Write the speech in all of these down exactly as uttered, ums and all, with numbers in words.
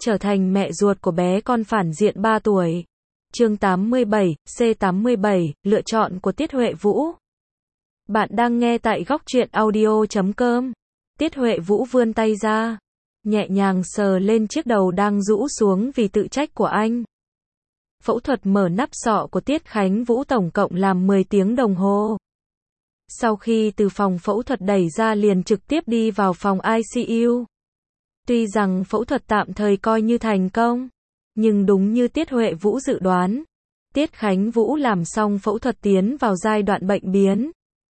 trở thành mẹ ruột của bé con phản diện ba tuổi. Chương tám mươi bảy, C tám mươi bảy, lựa chọn của Tiết Huệ Vũ. Bạn đang nghe tại góc truyện audio chấm com. Tiết Huệ Vũ vươn tay ra, nhẹ nhàng sờ lên chiếc đầu đang rũ xuống vì tự trách của anh. Phẫu thuật mở nắp sọ của Tiết Khánh Vũ tổng cộng làm mười tiếng đồng hồ. Sau khi từ phòng phẫu thuật đẩy ra liền trực tiếp đi vào phòng i xê u. Tuy rằng phẫu thuật tạm thời coi như thành công, nhưng đúng như Tiết Huệ Vũ dự đoán, Tiết Khánh Vũ làm xong phẫu thuật tiến vào giai đoạn bệnh biến.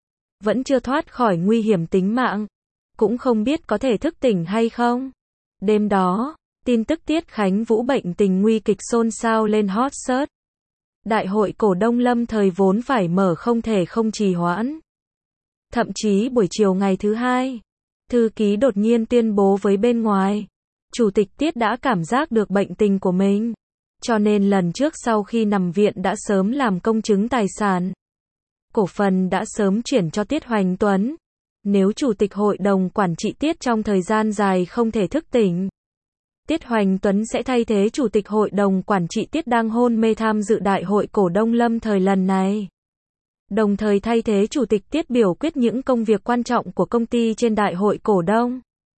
Vẫn chưa thoát khỏi nguy hiểm tính mạng, cũng không biết có thể thức tỉnh hay không. Đêm đó, tin tức Tiết Khánh Vũ bệnh tình nguy kịch xôn xao lên hot search. Đại hội cổ đông lâm thời vốn phải mở không thể không trì hoãn. Thậm chí buổi chiều ngày thứ hai, thư ký đột nhiên tuyên bố với bên ngoài, Chủ tịch Tiết đã cảm giác được bệnh tình của mình, cho nên lần trước sau khi nằm viện đã sớm làm công chứng tài sản. Cổ phần đã sớm chuyển cho Tiết Hoành Tuấn. Nếu Chủ tịch Hội đồng Quản trị Tiết trong thời gian dài không thể thức tỉnh, Tiết Hoành Tuấn sẽ thay thế Chủ tịch Hội đồng Quản trị Tiết đang hôn mê tham dự Đại hội cổ đông lâm thời lần này. Đồng thời thay thế Chủ tịch Tiết biểu quyết những công việc quan trọng của công ty trên Đại hội cổ đông.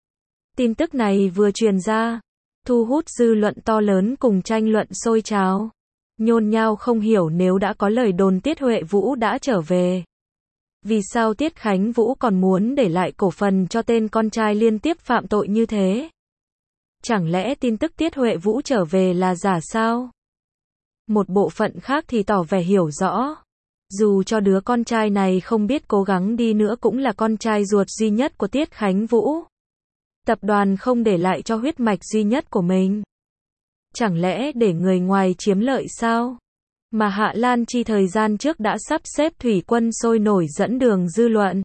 Tin tức này vừa truyền ra, thu hút dư luận to lớn cùng tranh luận sôi trào. Nhôn nhao không hiểu nếu đã có lời đồn Tiết Huệ Vũ đã trở về, vì sao Tiết Khánh Vũ còn muốn để lại cổ phần cho tên con trai liên tiếp phạm tội như thế? Chẳng lẽ tin tức Tiết Huệ Vũ trở về là giả sao? Một bộ phận khác thì tỏ vẻ hiểu rõ. Dù cho đứa con trai này không biết cố gắng đi nữa cũng là con trai ruột duy nhất của Tiết Khánh Vũ. Tập đoàn không để lại cho huyết mạch duy nhất của mình. Chẳng lẽ để người ngoài chiếm lợi sao? Mà Hạ Lan Chi thời gian trước đã sắp xếp thủy quân sôi nổi dẫn đường dư luận.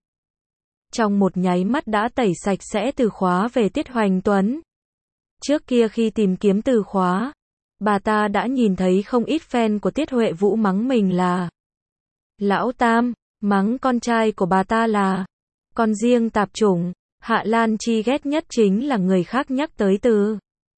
Trong một nháy mắt đã tẩy sạch sẽ từ khóa về Tiết Hoành Tuấn. Trước kia khi tìm kiếm từ khóa, bà ta đã nhìn thấy không ít fan của Tiết Huệ Vũ mắng mình là Lão Tam, mắng con trai của bà ta là con riêng tạp chủng. Hạ Lan Chi ghét nhất chính là người khác nhắc tới từ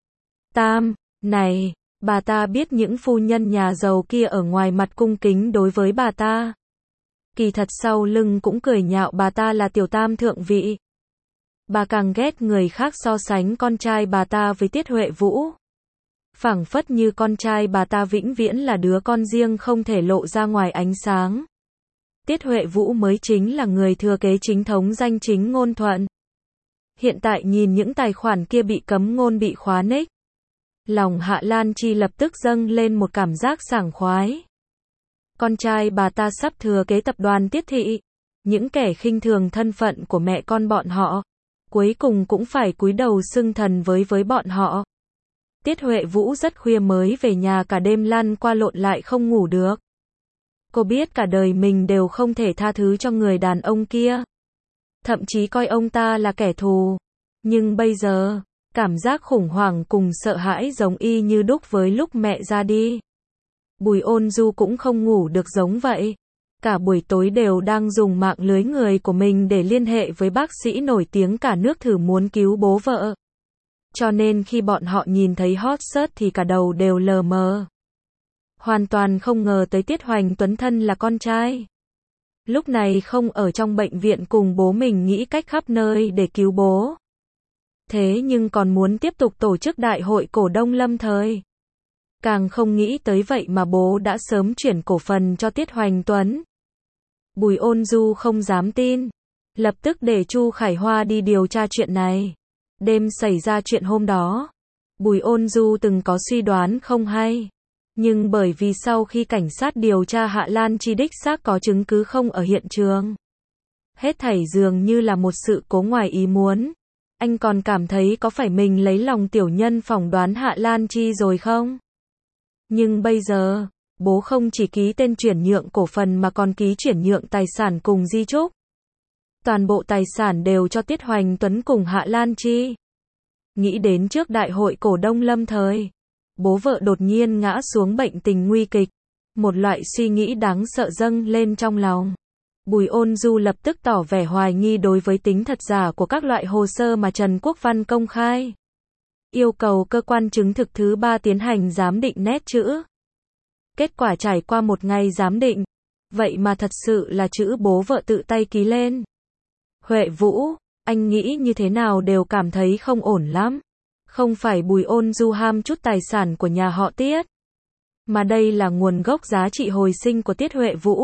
Tam này. Bà ta biết những phu nhân nhà giàu kia ở ngoài mặt cung kính đối với bà ta, kỳ thật sau lưng cũng cười nhạo bà ta là tiểu tam thượng vị. Bà càng ghét người khác so sánh con trai bà ta với Tiết Huệ Vũ. Phảng phất như con trai bà ta vĩnh viễn là đứa con riêng không thể lộ ra ngoài ánh sáng. Tiết Huệ Vũ mới chính là người thừa kế chính thống danh chính ngôn thuận. Hiện tại nhìn những tài khoản kia bị cấm ngôn bị khóa nick, lòng Hạ Lan Chi lập tức dâng lên một cảm giác sảng khoái. Con trai bà ta sắp thừa kế tập đoàn Tiết Thị. Những kẻ khinh thường thân phận của mẹ con bọn họ, cuối cùng cũng phải cúi đầu xưng thần với với bọn họ. Tiết Huệ Vũ rất khuya mới về nhà, cả đêm lăn qua lộn lại không ngủ được. Cô biết cả đời mình đều không thể tha thứ cho người đàn ông kia. Thậm chí coi ông ta là kẻ thù. Nhưng bây giờ, cảm giác khủng hoảng cùng sợ hãi giống y như đúc với lúc mẹ ra đi. Bùi Ôn Du cũng không ngủ được giống vậy. Cả buổi tối đều đang dùng mạng lưới người của mình để liên hệ với bác sĩ nổi tiếng cả nước thử muốn cứu bố vợ. Cho nên khi bọn họ nhìn thấy hot search thì cả đầu đều lờ mờ. Hoàn toàn không ngờ tới Tiết Hoành Tuấn thân là con trai. Lúc này không ở trong bệnh viện cùng bố mình nghĩ cách khắp nơi để cứu bố. Thế nhưng còn muốn tiếp tục tổ chức đại hội cổ đông lâm thời. Càng không nghĩ tới vậy mà bố đã sớm chuyển cổ phần cho Tiết Hoành Tuấn. Bùi Ôn Du không dám tin. Lập tức để Chu Khải Hoa đi điều tra chuyện này. Đêm xảy ra chuyện hôm đó, Bùi Ôn Du từng có suy đoán không hay. Nhưng bởi vì sau khi cảnh sát điều tra Hạ Lan Chi đích xác có chứng cứ không ở hiện trường. Hết thảy dường như là một sự cố ngoài ý muốn. Anh còn cảm thấy có phải mình lấy lòng tiểu nhân phỏng đoán Hạ Lan Chi rồi không? Nhưng bây giờ, bố không chỉ ký tên chuyển nhượng cổ phần mà còn ký chuyển nhượng tài sản cùng di chúc. Toàn bộ tài sản đều cho Tiết Hoành Tuấn cùng Hạ Lan Chi. Nghĩ đến trước đại hội cổ đông lâm thời, bố vợ đột nhiên ngã xuống bệnh tình nguy kịch. Một loại suy nghĩ đáng sợ dâng lên trong lòng. Bùi Ôn Du lập tức tỏ vẻ hoài nghi đối với tính thật giả của các loại hồ sơ mà Trần Quốc Văn công khai. Yêu cầu cơ quan chứng thực thứ ba tiến hành giám định nét chữ. Kết quả trải qua một ngày giám định, vậy mà thật sự là chữ bố vợ tự tay ký lên. Huệ Vũ, anh nghĩ như thế nào đều cảm thấy không ổn lắm. Không phải Bùi Ôn Du ham chút tài sản của nhà họ Tiết, mà đây là nguồn gốc giá trị hồi sinh của Tiết Huệ Vũ.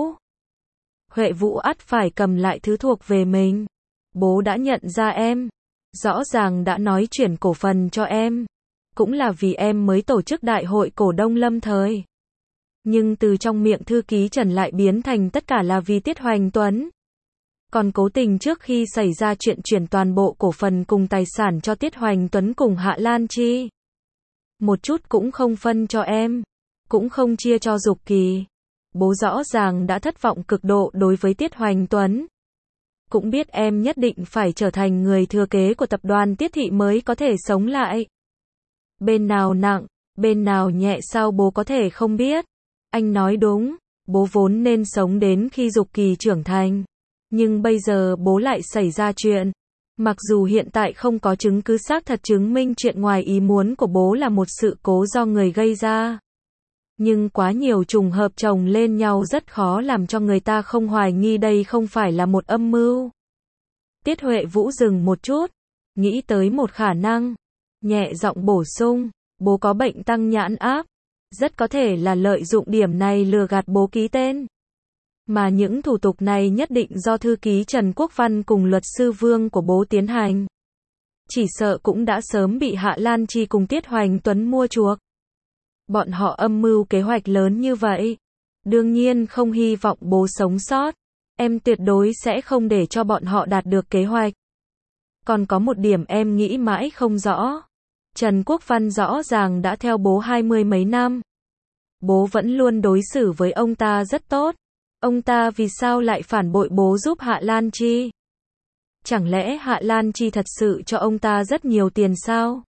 Huệ Vũ ắt phải cầm lại thứ thuộc về mình. Bố đã nhận ra em, rõ ràng đã nói chuyển cổ phần cho em, cũng là vì em mới tổ chức đại hội cổ đông lâm thời. Nhưng từ trong miệng thư ký Trần lại biến thành tất cả là vì Tiết Hoành Tuấn. Còn cố tình trước khi xảy ra chuyện chuyển toàn bộ cổ phần cùng tài sản cho Tiết Hoành Tuấn cùng Hạ Lan Chi. Một chút cũng không phân cho em, cũng không chia cho Dục Kỳ. Bố rõ ràng đã thất vọng cực độ đối với Tiết Hoành Tuấn. Cũng biết em nhất định phải trở thành người thừa kế của tập đoàn Tiết Thị mới có thể sống lại. Bên nào nặng, bên nào nhẹ sao bố có thể không biết. Anh nói đúng, bố vốn nên sống đến khi Dục Kỳ trưởng thành. Nhưng bây giờ bố lại xảy ra chuyện. Mặc dù hiện tại không có chứng cứ xác thật chứng minh chuyện ngoài ý muốn của bố là một sự cố do người gây ra. Nhưng quá nhiều trùng hợp chồng lên nhau rất khó làm cho người ta không hoài nghi đây không phải là một âm mưu. Tiết Huệ Vũ dừng một chút, nghĩ tới một khả năng, nhẹ giọng bổ sung, bố có bệnh tăng nhãn áp, rất có thể là lợi dụng điểm này lừa gạt bố ký tên. Mà những thủ tục này nhất định do thư ký Trần Quốc Văn cùng luật sư Vương của bố tiến hành. Chỉ sợ cũng đã sớm bị Hạ Lan Chi cùng Tiết Hoành Tuấn mua chuộc. Bọn họ âm mưu kế hoạch lớn như vậy. Đương nhiên không hy vọng bố sống sót. Em tuyệt đối sẽ không để cho bọn họ đạt được kế hoạch. Còn có một điểm em nghĩ mãi không rõ. Trần Quốc Văn rõ ràng đã theo bố hai mươi mấy năm. Bố vẫn luôn đối xử với ông ta rất tốt. Ông ta vì sao lại phản bội bố giúp Hạ Lan Chi? Chẳng lẽ Hạ Lan Chi thật sự cho ông ta rất nhiều tiền sao?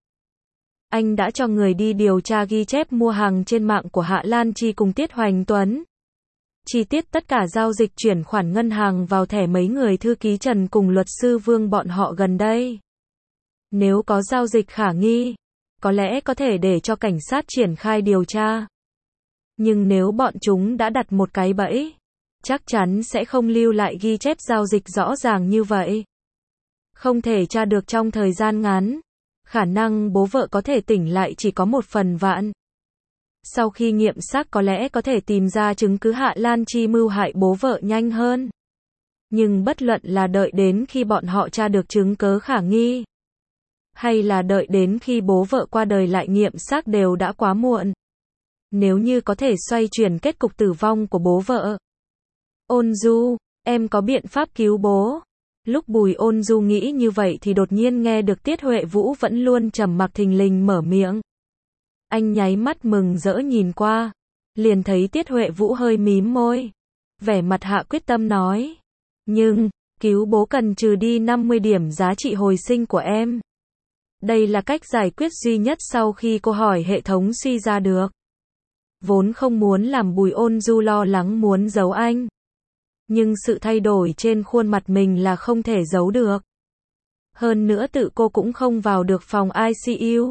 Anh đã cho người đi điều tra ghi chép mua hàng trên mạng của Hạ Lan Chi cùng Tiết Hoành Tuấn. Chi tiết tất cả giao dịch chuyển khoản ngân hàng vào thẻ mấy người thư ký Trần cùng luật sư Vương bọn họ gần đây. Nếu có giao dịch khả nghi, có lẽ có thể để cho cảnh sát triển khai điều tra. Nhưng nếu bọn chúng đã đặt một cái bẫy, chắc chắn sẽ không lưu lại ghi chép giao dịch rõ ràng như vậy. Không thể tra được trong thời gian ngắn. Khả năng bố vợ có thể tỉnh lại chỉ có một phần vạn. Sau khi nghiệm xác có lẽ có thể tìm ra chứng cứ Hạ Lan Chi mưu hại bố vợ nhanh hơn. Nhưng bất luận là đợi đến khi bọn họ tra được chứng cứ khả nghi, hay là đợi đến khi bố vợ qua đời lại nghiệm xác đều đã quá muộn. Nếu như có thể xoay chuyển kết cục tử vong của bố vợ. Ôn Du, em có biện pháp cứu bố. Lúc Bùi Ôn Du nghĩ như vậy thì đột nhiên nghe được Tiết Huệ Vũ vẫn luôn trầm mặc thình lình mở miệng. Anh nháy mắt mừng rỡ nhìn qua, liền thấy Tiết Huệ Vũ hơi mím môi, vẻ mặt hạ quyết tâm nói. Nhưng, cứu bố cần trừ đi năm mươi điểm giá trị hồi sinh của em. Đây là cách giải quyết duy nhất sau khi cô hỏi hệ thống suy ra được. Vốn không muốn làm Bùi Ôn Du lo lắng muốn giấu anh. Nhưng sự thay đổi trên khuôn mặt mình là không thể giấu được. Hơn nữa tự cô cũng không vào được phòng i xê u.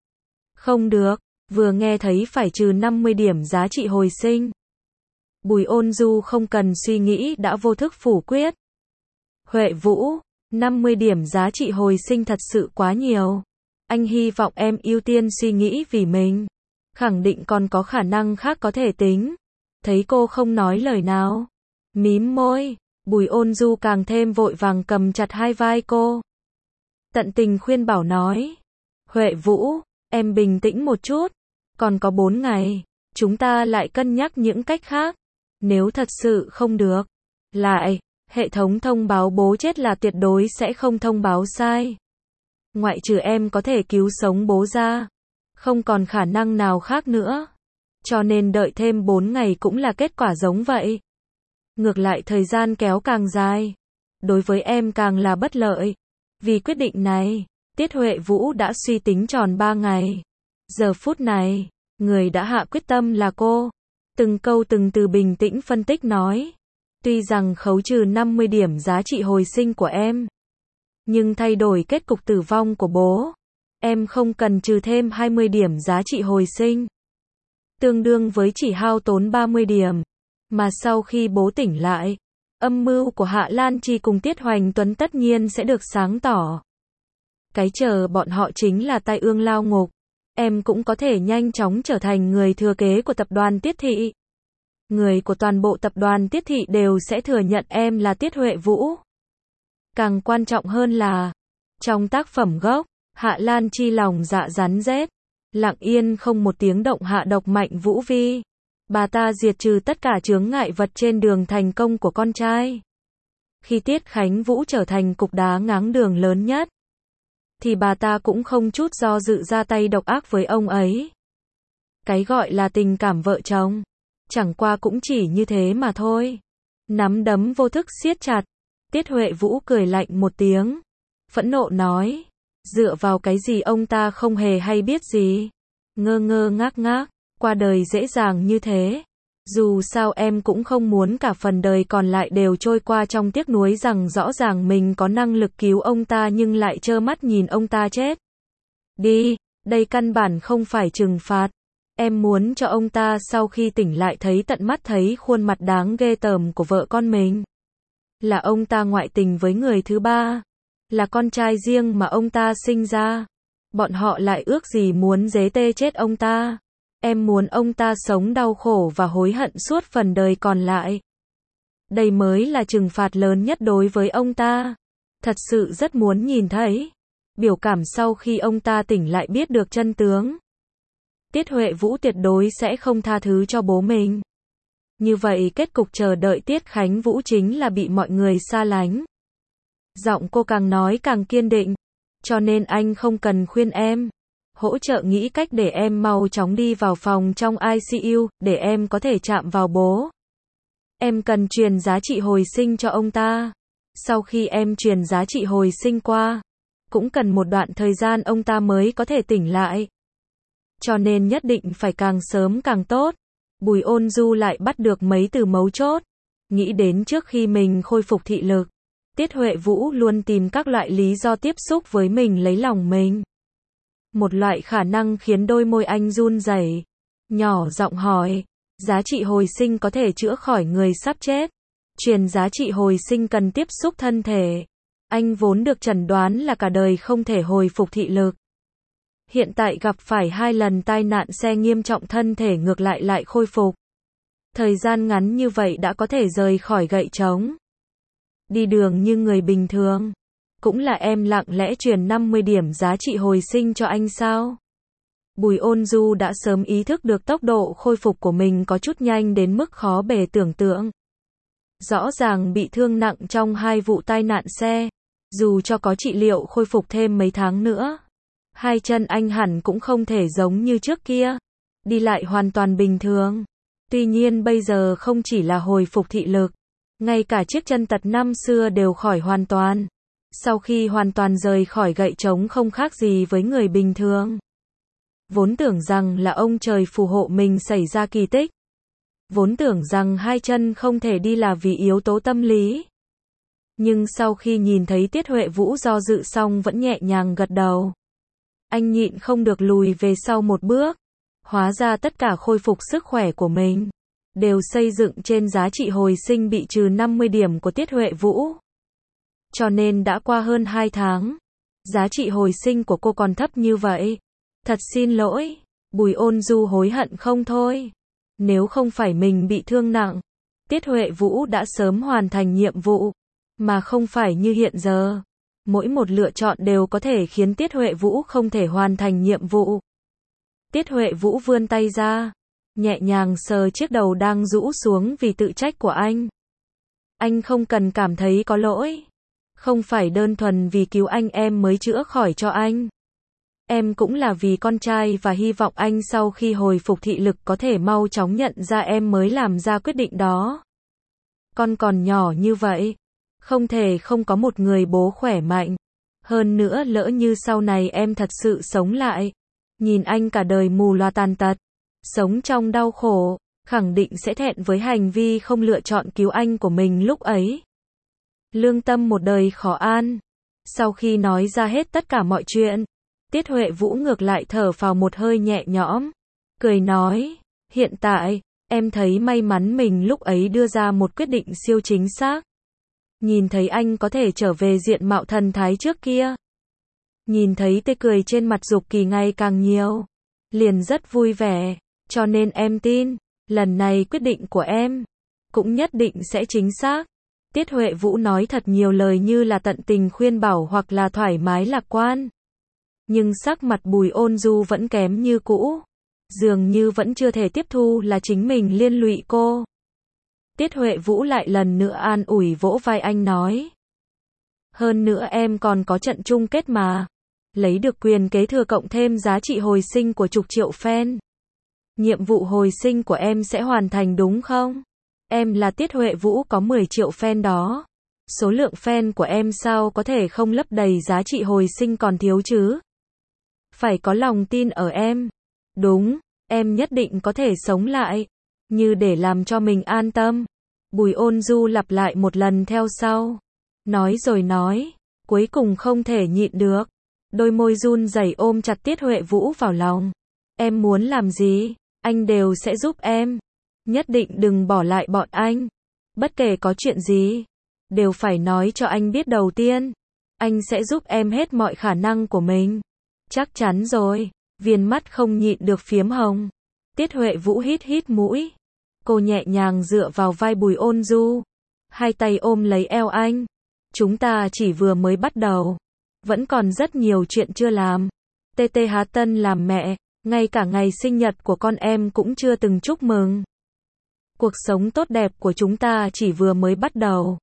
Không được, vừa nghe thấy phải trừ năm mươi điểm giá trị hồi sinh. Bùi Ôn Du không cần suy nghĩ đã vô thức phủ quyết. Huệ Vũ, năm mươi điểm giá trị hồi sinh thật sự quá nhiều. Anh hy vọng em ưu tiên suy nghĩ vì mình. Khẳng định còn có khả năng khác có thể tính. Thấy cô không nói lời nào, mím môi, Bùi Ôn Du càng thêm vội vàng cầm chặt hai vai cô. Tận tình khuyên bảo nói. Huệ Vũ, em bình tĩnh một chút. Còn có bốn ngày, chúng ta lại cân nhắc những cách khác. Nếu thật sự không được, lại, hệ thống thông báo bố chết là tuyệt đối sẽ không thông báo sai. Ngoại trừ em có thể cứu sống bố ra, không còn khả năng nào khác nữa. Cho nên đợi thêm bốn ngày cũng là kết quả giống vậy. Ngược lại thời gian kéo càng dài, đối với em càng là bất lợi. Vì quyết định này, Tiết Huệ Vũ đã suy tính tròn ba ngày. Giờ phút này, người đã hạ quyết tâm là cô. Từng câu từng từ bình tĩnh phân tích nói. Tuy rằng khấu trừ năm mươi điểm giá trị hồi sinh của em, nhưng thay đổi kết cục tử vong của bố, em không cần trừ thêm hai mươi điểm giá trị hồi sinh. Tương đương với chỉ hao tốn ba mươi điểm. Mà sau khi bố tỉnh lại, âm mưu của Hạ Lan Chi cùng Tiết Hoành Tuấn tất nhiên sẽ được sáng tỏ. Cái chờ bọn họ chính là tai ương lao ngục. Em cũng có thể nhanh chóng trở thành người thừa kế của tập đoàn Tiết Thị. Người của toàn bộ tập đoàn Tiết Thị đều sẽ thừa nhận em là Tiết Huệ Vũ. Càng quan trọng hơn là, trong tác phẩm gốc, Hạ Lan Chi lòng dạ rắn rết, lặng yên không một tiếng động hạ độc Mạnh Vũ Vi. Bà ta diệt trừ tất cả chướng ngại vật trên đường thành công của con trai. Khi Tiết Khánh Vũ trở thành cục đá ngáng đường lớn nhất, thì bà ta cũng không chút do dự ra tay độc ác với ông ấy. Cái gọi là tình cảm vợ chồng, chẳng qua cũng chỉ như thế mà thôi. Nắm đấm vô thức siết chặt. Tiết Huệ Vũ cười lạnh một tiếng, phẫn nộ nói, dựa vào cái gì ông ta không hề hay biết gì. Ngơ ngơ ngác ngác, qua đời dễ dàng như thế. Dù sao em cũng không muốn cả phần đời còn lại đều trôi qua trong tiếc nuối rằng rõ ràng mình có năng lực cứu ông ta nhưng lại trơ mắt nhìn ông ta chết. Đi, đây căn bản không phải trừng phạt. Em muốn cho ông ta sau khi tỉnh lại thấy tận mắt thấy khuôn mặt đáng ghê tởm của vợ con mình. Là ông ta ngoại tình với người thứ ba. Là con trai riêng mà ông ta sinh ra. Bọn họ lại ước gì muốn dế tê chết ông ta. Em muốn ông ta sống đau khổ và hối hận suốt phần đời còn lại. Đây mới là trừng phạt lớn nhất đối với ông ta. Thật sự rất muốn nhìn thấy biểu cảm sau khi ông ta tỉnh lại biết được chân tướng. Tiết Huệ Vũ tuyệt đối sẽ không tha thứ cho bố mình. Như vậy kết cục chờ đợi Tiết Khánh Vũ chính là bị mọi người xa lánh. Giọng cô càng nói càng kiên định. Cho nên anh không cần khuyên em. Hỗ trợ nghĩ cách để em mau chóng đi vào phòng trong i xê u, để em có thể chạm vào bố. Em cần truyền giá trị hồi sinh cho ông ta. Sau khi em truyền giá trị hồi sinh qua, cũng cần một đoạn thời gian ông ta mới có thể tỉnh lại. Cho nên nhất định phải càng sớm càng tốt. Bùi Ôn Du lại bắt được mấy từ mấu chốt. Nghĩ đến trước khi mình khôi phục thị lực, Tiết Huệ Vũ luôn tìm các loại lý do tiếp xúc với mình lấy lòng mình. Một loại khả năng khiến đôi môi anh run rẩy, nhỏ giọng hỏi, giá trị hồi sinh có thể chữa khỏi người sắp chết. Truyền giá trị hồi sinh cần tiếp xúc thân thể. Anh vốn được chẩn đoán là cả đời không thể hồi phục thị lực. Hiện tại gặp phải hai lần tai nạn xe nghiêm trọng thân thể ngược lại lại khôi phục. Thời gian ngắn như vậy đã có thể rời khỏi gậy trống. Đi đường như người bình thường. Cũng là em lặng lẽ truyền năm mươi điểm giá trị hồi sinh cho anh sao? Bùi Ôn Du đã sớm ý thức được tốc độ khôi phục của mình có chút nhanh đến mức khó bề tưởng tượng. Rõ ràng bị thương nặng trong hai vụ tai nạn xe. Dù cho có trị liệu khôi phục thêm mấy tháng nữa, hai chân anh hẳn cũng không thể giống như trước kia. Đi lại hoàn toàn bình thường. Tuy nhiên bây giờ không chỉ là hồi phục thị lực, ngay cả chiếc chân tật năm xưa đều khỏi hoàn toàn. Sau khi hoàn toàn rời khỏi gậy trống không khác gì với người bình thường. Vốn tưởng rằng là ông trời phù hộ mình xảy ra kỳ tích. Vốn tưởng rằng hai chân không thể đi là vì yếu tố tâm lý. Nhưng sau khi nhìn thấy Tiết Huệ Vũ do dự xong vẫn nhẹ nhàng gật đầu, anh nhịn không được lùi về sau một bước. Hóa ra tất cả khôi phục sức khỏe của mình đều xây dựng trên giá trị hồi sinh bị trừ năm mươi điểm của Tiết Huệ Vũ. Cho nên đã qua hơn hai tháng, giá trị hồi sinh của cô còn thấp như vậy. Thật xin lỗi. Bùi Ôn Du hối hận không thôi. Nếu không phải mình bị thương nặng, Tiết Huệ Vũ đã sớm hoàn thành nhiệm vụ. Mà không phải như hiện giờ. Mỗi một lựa chọn đều có thể khiến Tiết Huệ Vũ không thể hoàn thành nhiệm vụ. Tiết Huệ Vũ vươn tay ra, nhẹ nhàng sờ chiếc đầu đang rũ xuống vì tự trách của anh. Anh không cần cảm thấy có lỗi. Không phải đơn thuần vì cứu anh em mới chữa khỏi cho anh. Em cũng là vì con trai và hy vọng anh sau khi hồi phục thị lực có thể mau chóng nhận ra em mới làm ra quyết định đó. Con còn nhỏ như vậy, không thể không có một người bố khỏe mạnh. Hơn nữa lỡ như sau này em thật sự sống lại, nhìn anh cả đời mù loà tàn tật, sống trong đau khổ, khẳng định sẽ thẹn với hành vi không lựa chọn cứu anh của mình lúc ấy. Lương tâm một đời khó an. Sau khi nói ra hết tất cả mọi chuyện, Tiết Huệ Vũ ngược lại thở phào một hơi nhẹ nhõm, cười nói, hiện tại, em thấy may mắn mình lúc ấy đưa ra một quyết định siêu chính xác. Nhìn thấy anh có thể trở về diện mạo thần thái trước kia. Nhìn thấy tươi cười trên mặt Dục Kỳ ngày càng nhiều. Liền rất vui vẻ, cho nên em tin, lần này quyết định của em, cũng nhất định sẽ chính xác. Tiết Huệ Vũ nói thật nhiều lời như là tận tình khuyên bảo hoặc là thoải mái lạc quan. Nhưng sắc mặt Bùi Ôn Du vẫn kém như cũ. Dường như vẫn chưa thể tiếp thu là chính mình liên lụy cô. Tiết Huệ Vũ lại lần nữa an ủi vỗ vai anh nói. Hơn nữa em còn có trận chung kết mà. Lấy được quyền kế thừa cộng thêm giá trị hồi sinh của chục triệu fan. Nhiệm vụ hồi sinh của em sẽ hoàn thành đúng không? Em là Tiết Huệ Vũ có mười triệu fan đó. Số lượng fan của em sao có thể không lấp đầy giá trị hồi sinh còn thiếu chứ? Phải có lòng tin ở em. Đúng, em nhất định có thể sống lại. Như để làm cho mình an tâm. Bùi Ôn Du lặp lại một lần theo sau. Nói rồi nói, cuối cùng không thể nhịn được. Đôi môi run rẩy ôm chặt Tiết Huệ Vũ vào lòng. Em muốn làm gì, anh đều sẽ giúp em. Nhất định đừng bỏ lại bọn anh. Bất kể có chuyện gì, đều phải nói cho anh biết đầu tiên. Anh sẽ giúp em hết mọi khả năng của mình. Chắc chắn rồi, viền mắt không nhịn được phiếm hồng. Tiết Huệ Vũ hít hít mũi. Cô nhẹ nhàng dựa vào vai Bùi Ôn Du. Hai tay ôm lấy eo anh. Chúng ta chỉ vừa mới bắt đầu. Vẫn còn rất nhiều chuyện chưa làm. tê tê Há Tân làm mẹ, ngay cả ngày sinh nhật của con em cũng chưa từng chúc mừng. Cuộc sống tốt đẹp của chúng ta chỉ vừa mới bắt đầu.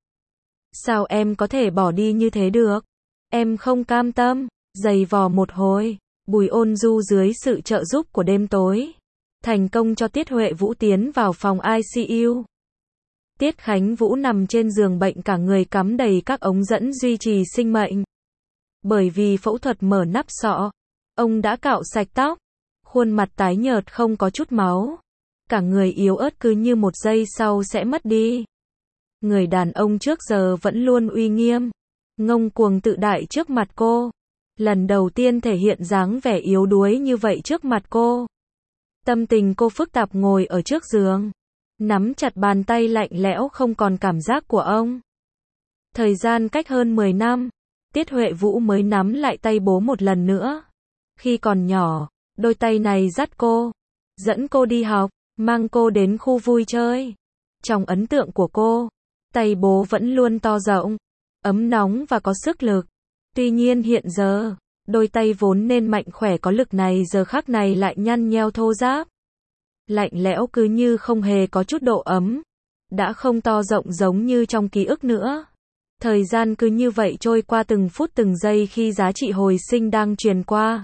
Sao em có thể bỏ đi như thế được? Em không cam tâm, giày vò một hồi. Bùi Ôn Du dưới sự trợ giúp của đêm tối, thành công cho Tiết Huệ Vũ tiến vào phòng i xê u. Tiết Khánh Vũ nằm trên giường bệnh cả người cắm đầy các ống dẫn duy trì sinh mệnh. Bởi vì phẫu thuật mở nắp sọ, ông đã cạo sạch tóc, khuôn mặt tái nhợt không có chút máu. Cả người yếu ớt cứ như một giây sau sẽ mất đi. Người đàn ông trước giờ vẫn luôn uy nghiêm, ngông cuồng tự đại trước mặt cô. Lần đầu tiên thể hiện dáng vẻ yếu đuối như vậy trước mặt cô. Tâm tình cô phức tạp ngồi ở trước giường, nắm chặt bàn tay lạnh lẽo không còn cảm giác của ông. Thời gian cách hơn mười năm, Tiết Huệ Vũ mới nắm lại tay bố một lần nữa. Khi còn nhỏ, đôi tay này dắt cô, dẫn cô đi học, mang cô đến khu vui chơi. Trong ấn tượng của cô, tay bố vẫn luôn to rộng, ấm nóng và có sức lực. Tuy nhiên hiện giờ, đôi tay vốn nên mạnh khỏe có lực này giờ khắc này lại nhăn nheo thô ráp. Lạnh lẽo cứ như không hề có chút độ ấm. Đã không to rộng giống như trong ký ức nữa. Thời gian cứ như vậy trôi qua từng phút từng giây khi giá trị hồi sinh đang truyền qua.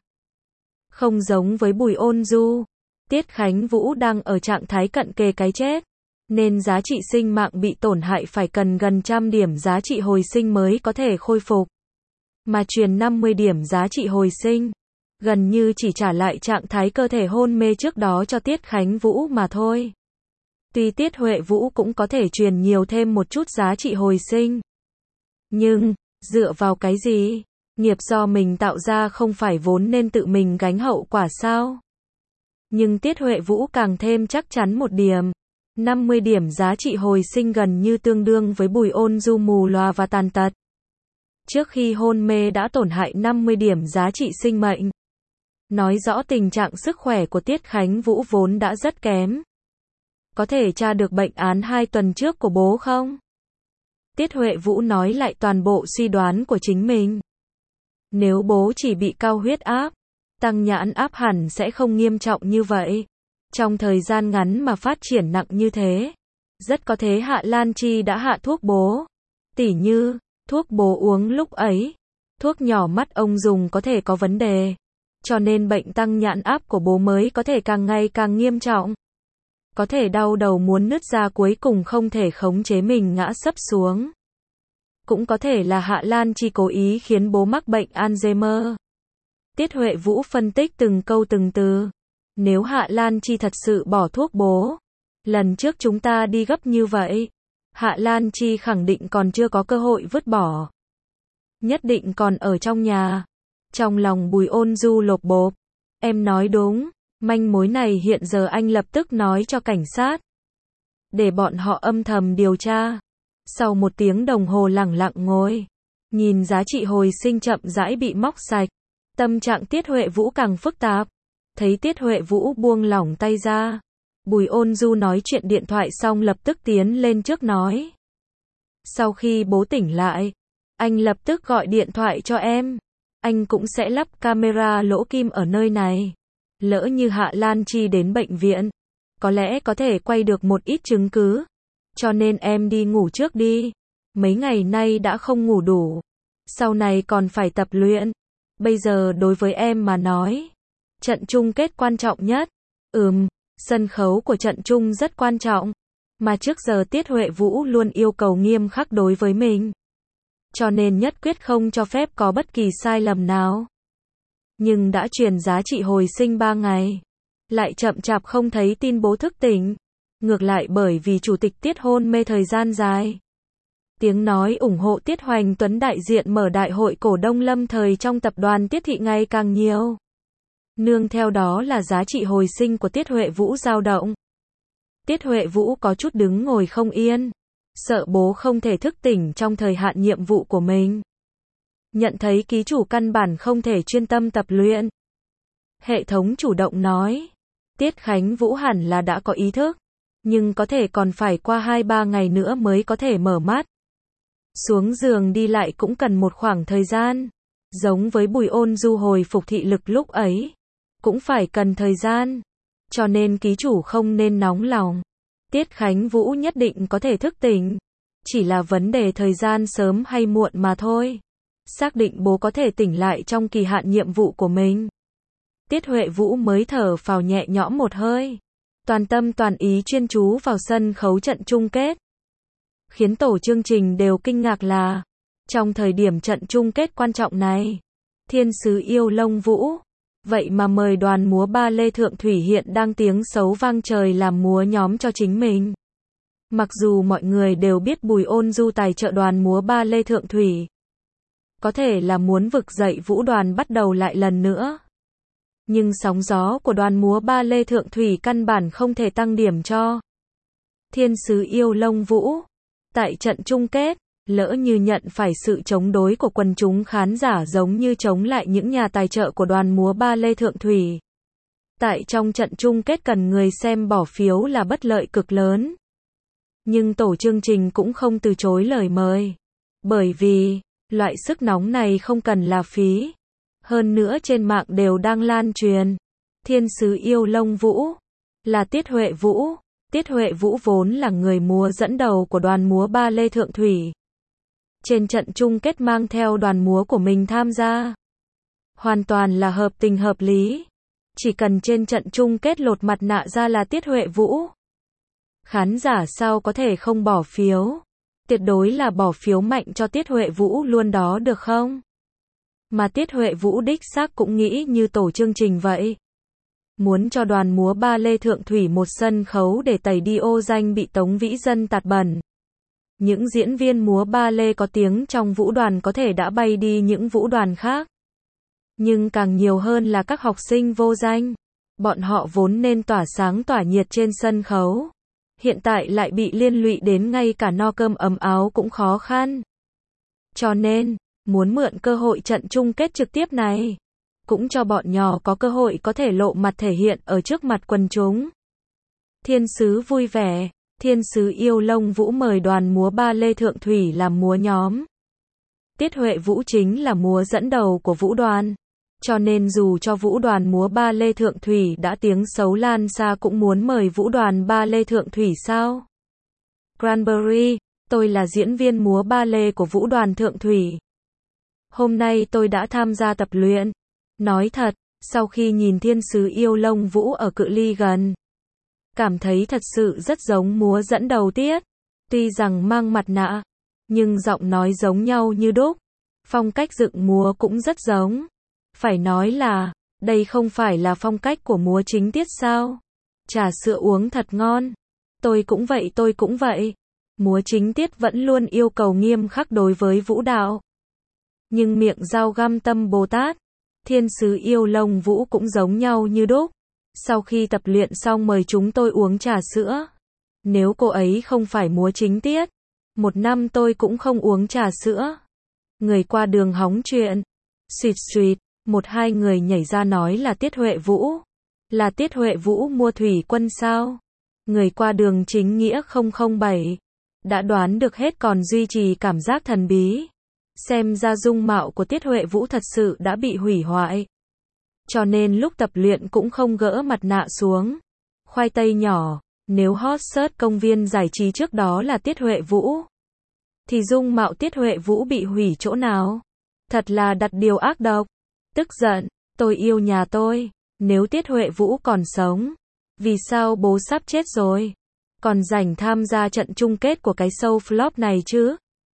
Không giống với Bùi Ôn Du, Tiết Khánh Vũ đang ở trạng thái cận kề cái chết. Nên giá trị sinh mạng bị tổn hại phải cần gần trăm điểm giá trị hồi sinh mới có thể khôi phục. Mà truyền năm mươi điểm giá trị hồi sinh, gần như chỉ trả lại trạng thái cơ thể hôn mê trước đó cho Tiết Khánh Vũ mà thôi. Tuy Tiết Huệ Vũ cũng có thể truyền nhiều thêm một chút giá trị hồi sinh. Nhưng, dựa vào cái gì? Nghiệp do mình tạo ra không phải vốn nên tự mình gánh hậu quả sao? Nhưng Tiết Huệ Vũ càng thêm chắc chắn một điểm. năm mươi điểm giá trị hồi sinh gần như tương đương với Bùi Ôn Du mù lòa và tàn tật. Trước khi hôn mê đã tổn hại năm mươi điểm giá trị sinh mệnh. Nói rõ tình trạng sức khỏe của Tiết Khánh Vũ vốn đã rất kém. Có thể tra được bệnh án hai tuần trước của bố không? Tiết Huệ Vũ nói lại toàn bộ suy đoán của chính mình. Nếu bố chỉ bị cao huyết áp, tăng nhãn áp hẳn sẽ không nghiêm trọng như vậy. Trong thời gian ngắn mà phát triển nặng như thế, rất có thể Hạ Lan Chi đã hạ thuốc bố. Tỉ như, thuốc bố uống lúc ấy, thuốc nhỏ mắt ông dùng có thể có vấn đề. Cho nên bệnh tăng nhãn áp của bố mới có thể càng ngày càng nghiêm trọng. Có thể đau đầu muốn nứt ra cuối cùng không thể khống chế mình ngã sấp xuống. Cũng có thể là Hạ Lan Chi cố ý khiến bố mắc bệnh Alzheimer. Tiết Huệ Vũ phân tích từng câu từng từ. Nếu Hạ Lan Chi thật sự bỏ thuốc bố, lần trước chúng ta đi gấp như vậy, Hạ Lan Chi khẳng định còn chưa có cơ hội vứt bỏ. Nhất định còn ở trong nhà. Trong lòng Bùi Ôn Du lộp bộp. Em nói đúng, manh mối này hiện giờ anh lập tức nói cho cảnh sát. Để bọn họ âm thầm điều tra. Sau một tiếng đồng hồ lẳng lặng ngồi, nhìn giá trị hồi sinh chậm rãi bị móc sạch, tâm trạng Tiết Huệ Vũ càng phức tạp. Thấy Tiết Huệ Vũ buông lỏng tay ra, Bùi Ôn Du nói chuyện điện thoại xong lập tức tiến lên trước nói. Sau khi bố tỉnh lại, anh lập tức gọi điện thoại cho em. Anh cũng sẽ lắp camera lỗ kim ở nơi này. Lỡ như Hạ Lan Chi đến bệnh viện, có lẽ có thể quay được một ít chứng cứ. Cho nên em đi ngủ trước đi. Mấy ngày nay đã không ngủ đủ. Sau này còn phải tập luyện. Bây giờ đối với em mà nói, trận chung kết quan trọng nhất. Ừm, sân khấu của trận chung rất quan trọng. Mà trước giờ Tiết Huệ Vũ luôn yêu cầu nghiêm khắc đối với mình. Cho nên nhất quyết không cho phép có bất kỳ sai lầm nào. Nhưng đã truyền giá trị hồi sinh ba ngày. Lại chậm chạp không thấy tin bố thức tỉnh. Ngược lại bởi vì chủ tịch Tiết hôn mê thời gian dài. Tiếng nói ủng hộ Tiết Hoành Tuấn đại diện mở đại hội cổ đông lâm thời trong tập đoàn Tiết Thị ngày càng nhiều. Nương theo đó là giá trị hồi sinh của Tiết Huệ Vũ dao động. Tiết Huệ Vũ có chút đứng ngồi không yên. Sợ bố không thể thức tỉnh trong thời hạn nhiệm vụ của mình. Nhận thấy ký chủ căn bản không thể chuyên tâm tập luyện. Hệ thống chủ động nói. Tiết Khánh Vũ hẳn là đã có ý thức. Nhưng có thể còn phải qua hai ba ngày nữa mới có thể mở mắt. Xuống giường đi lại cũng cần một khoảng thời gian. Giống với Bùi Ôn Du hồi phục thị lực lúc ấy. Cũng phải cần thời gian. Cho nên ký chủ không nên nóng lòng. Tiết Khánh Vũ nhất định có thể thức tỉnh. Chỉ là vấn đề thời gian sớm hay muộn mà thôi. Xác định bố có thể tỉnh lại trong kỳ hạn nhiệm vụ của mình. Tiết Huệ Vũ mới thở phào nhẹ nhõm một hơi. Toàn tâm toàn ý chuyên chú vào sân khấu trận chung kết. Khiến tổ chương trình đều kinh ngạc là, trong thời điểm trận chung kết quan trọng này, thiên sứ yêu Lông Vũ, vậy mà mời đoàn múa ba lê Thượng Thủy hiện đang tiếng xấu vang trời làm múa nhóm cho chính mình. Mặc dù mọi người đều biết Bùi Ôn Du tài trợ đoàn múa ba lê Thượng Thủy, có thể là muốn vực dậy vũ đoàn bắt đầu lại lần nữa. Nhưng sóng gió của đoàn múa ba lê Thượng Thủy căn bản không thể tăng điểm cho thiên sứ yêu Lông Vũ. Tại trận chung kết, lỡ như nhận phải sự chống đối của quần chúng khán giả giống như chống lại những nhà tài trợ của đoàn múa ba lê Thượng Thủy. Tại trong trận chung kết cần người xem bỏ phiếu là bất lợi cực lớn. Nhưng tổ chương trình cũng không từ chối lời mời. Bởi vì, loại sức nóng này không cần là phí. Hơn nữa trên mạng đều đang lan truyền. Thiên sứ yêu Lông Vũ là Tiết Huệ Vũ. Tiết Huệ Vũ vốn là người múa dẫn đầu của đoàn múa ba lê Thượng Thủy. Trên trận chung kết mang theo đoàn múa của mình tham gia. Hoàn toàn là hợp tình hợp lý. Chỉ cần trên trận chung kết lột mặt nạ ra là Tiết Huệ Vũ. Khán giả sao có thể không bỏ phiếu. Tuyệt đối là bỏ phiếu mạnh cho Tiết Huệ Vũ luôn đó được không? Mà Tiết Huệ Vũ đích xác cũng nghĩ như tổ chương trình vậy. Muốn cho đoàn múa ba lê Thượng Thủy một sân khấu để tẩy đi ô danh bị Tống Vĩ Dân tạt bẩn. Những diễn viên múa ba lê có tiếng trong vũ đoàn có thể đã bay đi những vũ đoàn khác. Nhưng càng nhiều hơn là các học sinh vô danh. Bọn họ vốn nên tỏa sáng tỏa nhiệt trên sân khấu. Hiện tại lại bị liên lụy đến ngay cả no cơm ấm áo cũng khó khăn. Cho nên, muốn mượn cơ hội trận chung kết trực tiếp này, cũng cho bọn nhỏ có cơ hội có thể lộ mặt thể hiện ở trước mặt quần chúng. Thiên sứ vui vẻ, thiên sứ yêu Lông Vũ mời đoàn múa ba lê Thượng Thủy làm múa nhóm. Tiết Huệ Vũ chính là múa dẫn đầu của vũ đoàn. Cho nên dù cho vũ đoàn múa ba lê Thượng Thủy đã tiếng xấu lan xa cũng muốn mời vũ đoàn ba lê Thượng Thủy sao? Cranberry, tôi là diễn viên múa ba lê của vũ đoàn Thượng Thủy. Hôm nay tôi đã tham gia tập luyện. Nói thật, sau khi nhìn thiên sứ yêu Lông Vũ ở cự ly gần, cảm thấy thật sự rất giống múa dẫn đầu Tiết. Tuy rằng mang mặt nạ, nhưng giọng nói giống nhau như đúc. Phong cách dựng múa cũng rất giống. Phải nói là, đây không phải là phong cách của múa chính Tiết sao? Trà sữa uống thật ngon. Tôi cũng vậy tôi cũng vậy. Múa chính Tiết vẫn luôn yêu cầu nghiêm khắc đối với vũ đạo. Nhưng miệng dao găm tâm Bồ Tát, Thiên sứ yêu lông vũ cũng giống nhau như đúc. Sau khi tập luyện xong mời chúng tôi uống trà sữa. Nếu cô ấy không phải múa chính tiết, một năm tôi cũng không uống trà sữa. Người qua đường hóng chuyện. Xuyệt xuyệt, một hai người nhảy ra nói là Tiết Huệ Vũ. Là Tiết Huệ Vũ mua thủy quân sao? Người qua đường chính nghĩa không không bảy. Đã đoán được hết còn duy trì cảm giác thần bí. Xem ra dung mạo của Tiết Huệ Vũ thật sự đã bị hủy hoại. Cho nên lúc tập luyện cũng không gỡ mặt nạ xuống. Khoai tây nhỏ, nếu hot search công viên giải trí trước đó là Tiết Huệ Vũ, thì dung mạo Tiết Huệ Vũ bị hủy chỗ nào? Thật là đặt điều ác độc. Tức giận, tôi yêu nhà tôi. Nếu Tiết Huệ Vũ còn sống, vì sao bố sắp chết rồi, còn rảnh tham gia trận chung kết của cái show flop này chứ?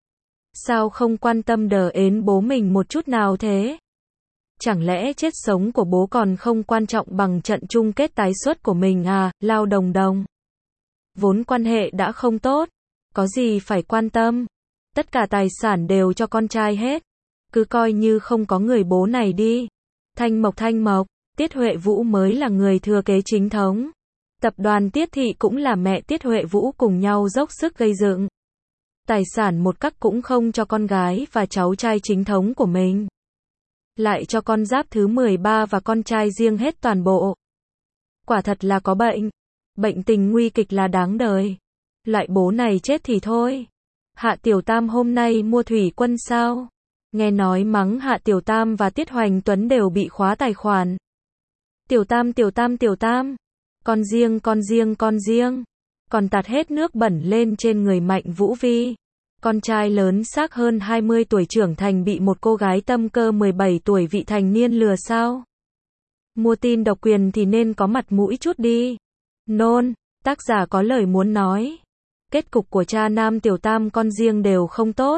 Sao không quan tâm đờ ến bố mình một chút nào thế? Chẳng lẽ chết sống của bố còn không quan trọng bằng trận chung kết tái xuất của mình à, Lao Đồng Đồng? Vốn quan hệ đã không tốt, có gì phải quan tâm. Tất cả tài sản đều cho con trai hết. Cứ coi như không có người bố này đi. Thanh Mộc Thanh Mộc, Tiết Huệ Vũ mới là người thừa kế chính thống. Tập đoàn Tiết Thị cũng là mẹ Tiết Huệ Vũ cùng nhau dốc sức gây dựng. Tài sản một cắc cũng không cho con gái và cháu trai chính thống của mình. Lại cho con giáp thứ mười ba và con trai riêng hết toàn bộ. Quả thật là có bệnh. Bệnh tình nguy kịch là đáng đời. Loại bố này chết thì thôi. Hạ Tiểu Tam hôm nay mua thủy quân sao? Nghe nói mắng Hạ Tiểu Tam và Tiết Hoành Tuấn đều bị khóa tài khoản. Tiểu Tam Tiểu Tam Tiểu Tam. Con riêng con riêng con riêng. Còn tạt hết nước bẩn lên trên người Mạnh Vũ Vi. Con trai lớn xác hơn hai mươi tuổi trưởng thành bị một cô gái tâm cơ mười bảy tuổi vị thành niên lừa sao? Mua tin độc quyền thì nên có mặt mũi chút đi. Nôn, tác giả có lời muốn nói. Kết cục của cha nam Tiểu Tam con riêng đều không tốt.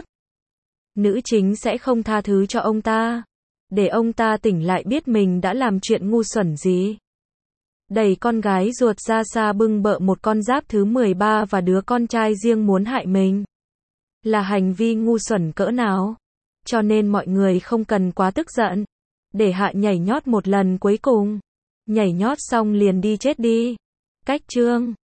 Nữ chính sẽ không tha thứ cho ông ta. Để ông ta tỉnh lại biết mình đã làm chuyện ngu xuẩn gì. Đẩy con gái ruột ra xa bưng bợ một con giáp thứ mười ba và đứa con trai riêng muốn hại mình. Là hành vi ngu xuẩn cỡ nào? Cho nên mọi người không cần quá tức giận. Để Hạ nhảy nhót một lần cuối cùng. Nhảy nhót xong liền đi chết đi. Cách chương